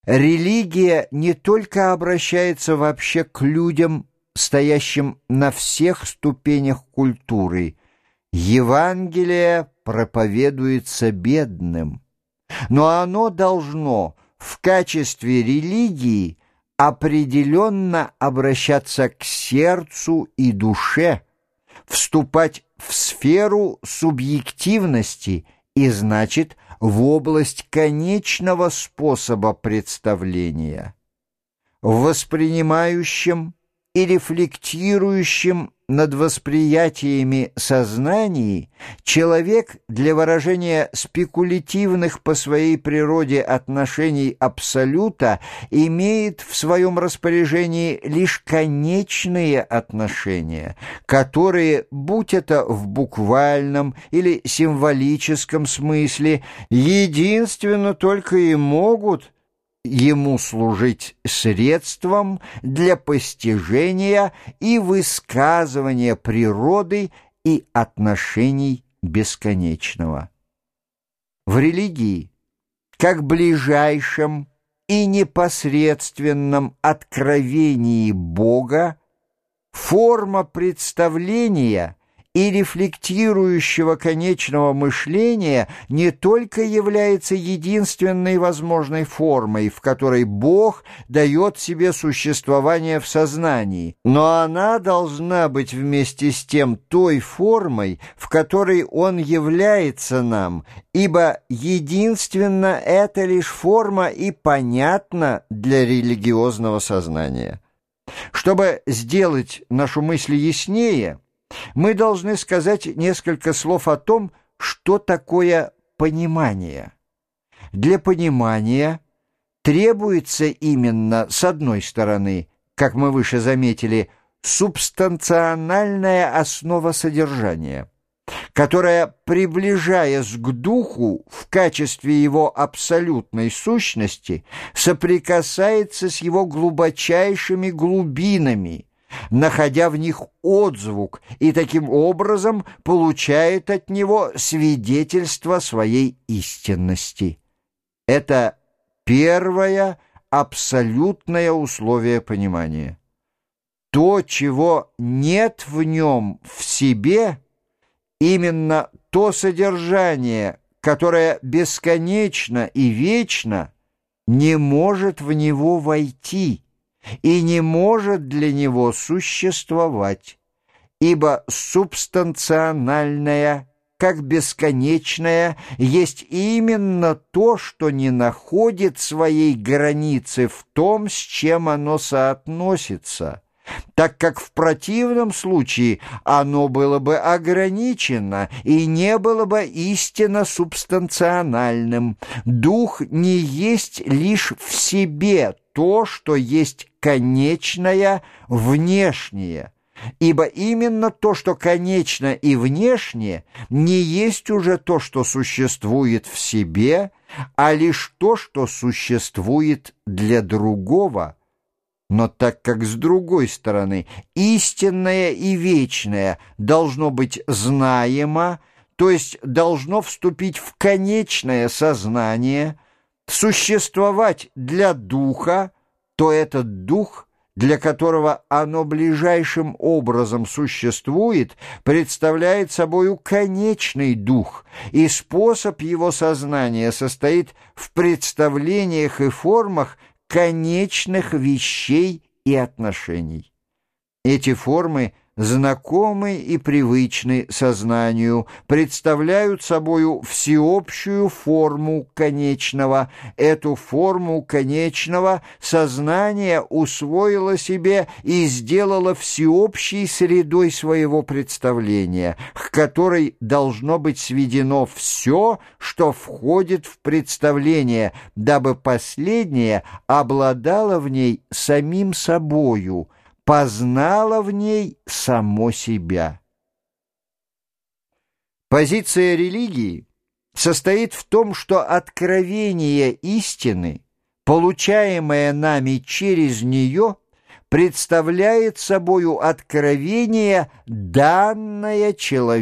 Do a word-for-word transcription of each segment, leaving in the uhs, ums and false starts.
Религия не только обращается вообще к людям, стоящим на всех ступенях культуры. Евангелие проповедуется бедным, но оно должно в качестве религии определенно обращаться к сердцу и душе, вступать в сферу субъективности и, значит, в область конечного способа представления. В воспринимающем и рефлектирующем над восприятиями сознании человек для выражения спекулятивных по своей природе отношений абсолюта имеет в своем распоряжении лишь конечные отношения, которые, будь это в буквальном или символическом смысле, единственно только и могут ему служить средством для постижения и высказывания природы и отношений бесконечного. В религии, как ближайшем и непосредственном откровении Бога, форма представления и рефлектирующего конечного мышления не только является единственной возможной формой, в которой Бог дает себе существование в сознании, но она должна быть вместе с тем той формой, в которой Он является нам, ибо единственно эта лишь форма и понятна для религиозного сознания. Чтобы сделать нашу мысль яснее, мы должны сказать несколько слов о том, что такое понимание. Для понимания требуется именно, с одной стороны, как мы выше заметили, субстанциональная основа содержания, которая, приближаясь к духу в качестве его абсолютной сущности, соприкасается с его глубочайшими глубинами, находя в них отзвук, и таким образом получает от него свидетельство своей истинности. Это первое абсолютное условие понимания. То, чего нет в нем в себе, именно то содержание, которое бесконечно и вечно, не может в него войти и не может для него существовать, ибо субстанциональное, как бесконечное, есть именно то, что не находит своей границы в том, с чем оно соотносится, так как в противном случае оно было бы ограничено и не было бы истинно субстанциональным. Дух не есть лишь в себе то, что есть конечное внешнее, ибо именно то, что конечно и внешнее, не есть уже то, что существует в себе, а лишь то, что существует для другого. Но так как, с другой стороны, истинное и вечное должно быть знаемо, то есть должно вступить в конечное сознание, существовать для духа, то этот дух, для которого оно ближайшим образом существует, представляет собою конечный дух, и способ его сознания состоит в представлениях и формах конечных вещей и отношений. Эти формы знакомы и привычны сознанию, представляют собою всеобщую форму конечного. Эту форму конечного сознание усвоило себе и сделало всеобщей средой своего представления, к которой должно быть сведено все, что входит в представление, дабы последнее обладало в ней самим собою, познала в ней само себя. Позиция религии состоит в том, что откровение истины, получаемое нами через нее, представляет собою откровение, данное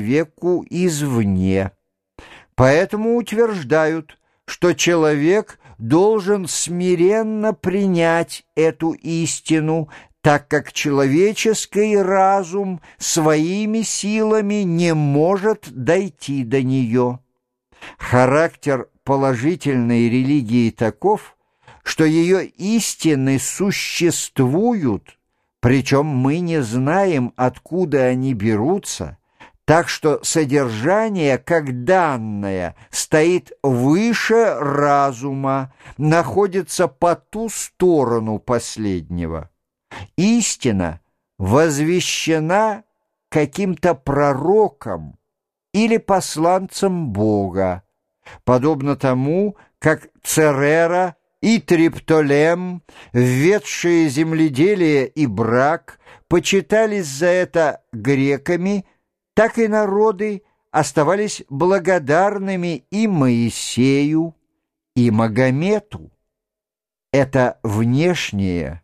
человеку извне. Поэтому утверждают, что человек должен смиренно принять эту истину, так как человеческий разум своими силами не может дойти до нее. Характер положительной религии таков, что ее истины существуют, причем мы не знаем, откуда они берутся, так что содержание, как данное, стоит выше разума, находится по ту сторону последнего. Истина возвещена каким-то пророком или посланцем Бога, подобно тому, как Церера и Триптолем, введшие земледелие и брак, почитались за это греками, так и народы оставались благодарными и Моисею, и Магомету. Это внешнее,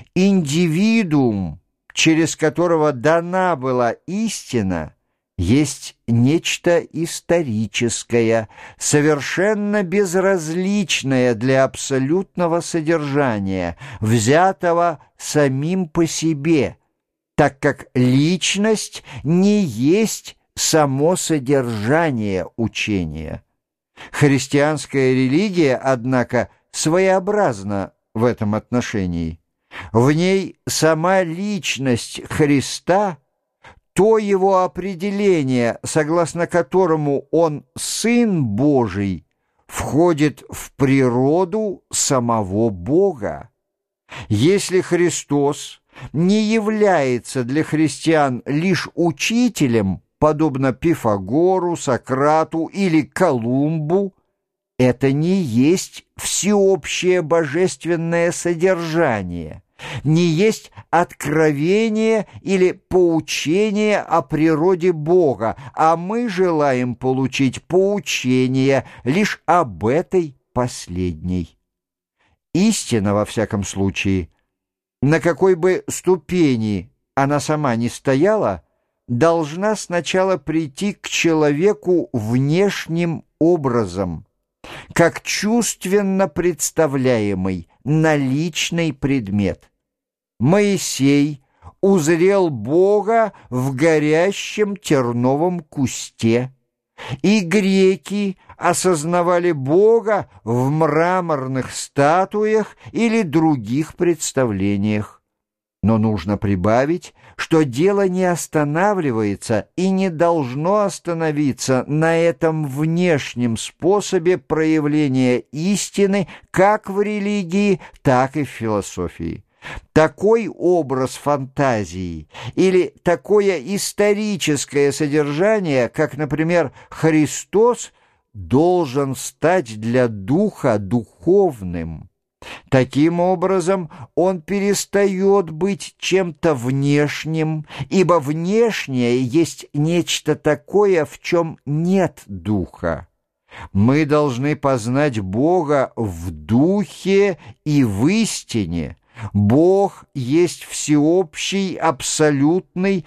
индивидуум, через которого дана была истина, есть нечто историческое, совершенно безразличное для абсолютного содержания, взятого самим по себе, так как личность не есть само содержание учения. Христианская религия, однако, своеобразна в этом отношении. В ней сама личность Христа, то его определение, согласно которому он Сын Божий, входит в природу самого Бога. Если Христос не является для христиан лишь учителем, подобно Пифагору, Сократу или Колумбу, это не есть всеобщее божественное содержание, не есть откровение или поучение о природе Бога, а мы желаем получить поучение лишь об этой последней. Истина, во всяком случае, на какой бы ступени она сама ни стояла, должна сначала прийти к человеку внешним образом, как чувственно представляемый наличный предмет. Моисей узрел Бога в горящем терновом кусте, и греки осознавали Бога в мраморных статуях или других представлениях. Но нужно прибавить, что дело не останавливается и не должно остановиться на этом внешнем способе проявления истины как в религии, так и в философии. Такой образ фантазии или такое историческое содержание, как, например, Христос, должен стать для духа духовным. Таким образом, он перестает быть чем-то внешним, ибо внешнее есть нечто такое, в чем нет духа. Мы должны познать Бога в духе и в истине. Бог есть всеобщий, абсолютный,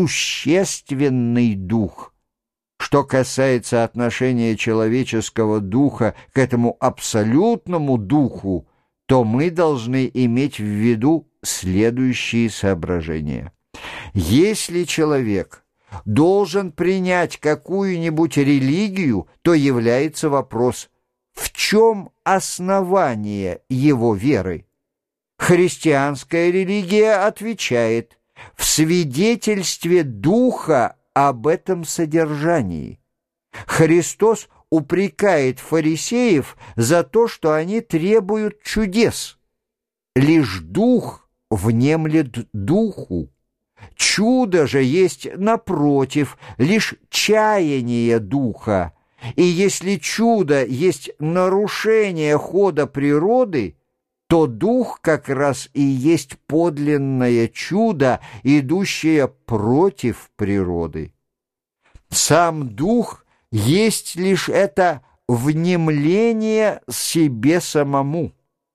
существенный дух. Что касается отношения человеческого духа к этому абсолютному духу, то мы должны иметь в виду следующие соображения. Если человек должен принять какую-нибудь религию, то является вопрос, в чем основание его веры? Христианская религия отвечает в свидетельстве Духа об этом содержании. Христос упрекает фарисеев за то, что они требуют чудес. Лишь Дух внемлет Духу. Чудо же есть, напротив, лишь чаяние Духа. И если чудо есть нарушение хода природы, то Дух как раз и есть подлинное чудо, идущее против природы. Сам Дух есть лишь это внемление себе самому.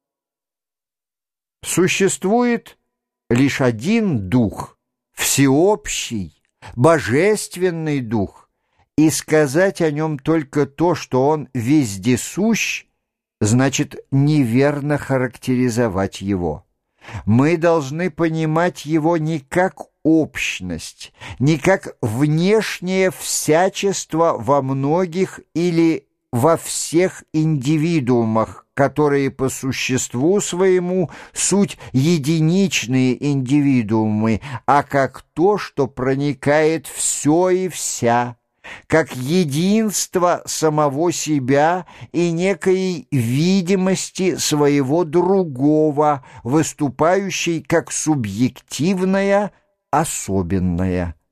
Существует лишь один Дух, всеобщий, божественный Дух, и сказать о нем только то, что он вездесущ, значит неверно характеризовать его. Мы должны понимать его не как общность, не как внешнее всячество во многих или во всех индивидуумах, которые по существу своему суть единичные индивидуумы, а как то, что проникает все и вся, как единство самого себя и некой видимости своего другого, выступающей как субъективное, особенное.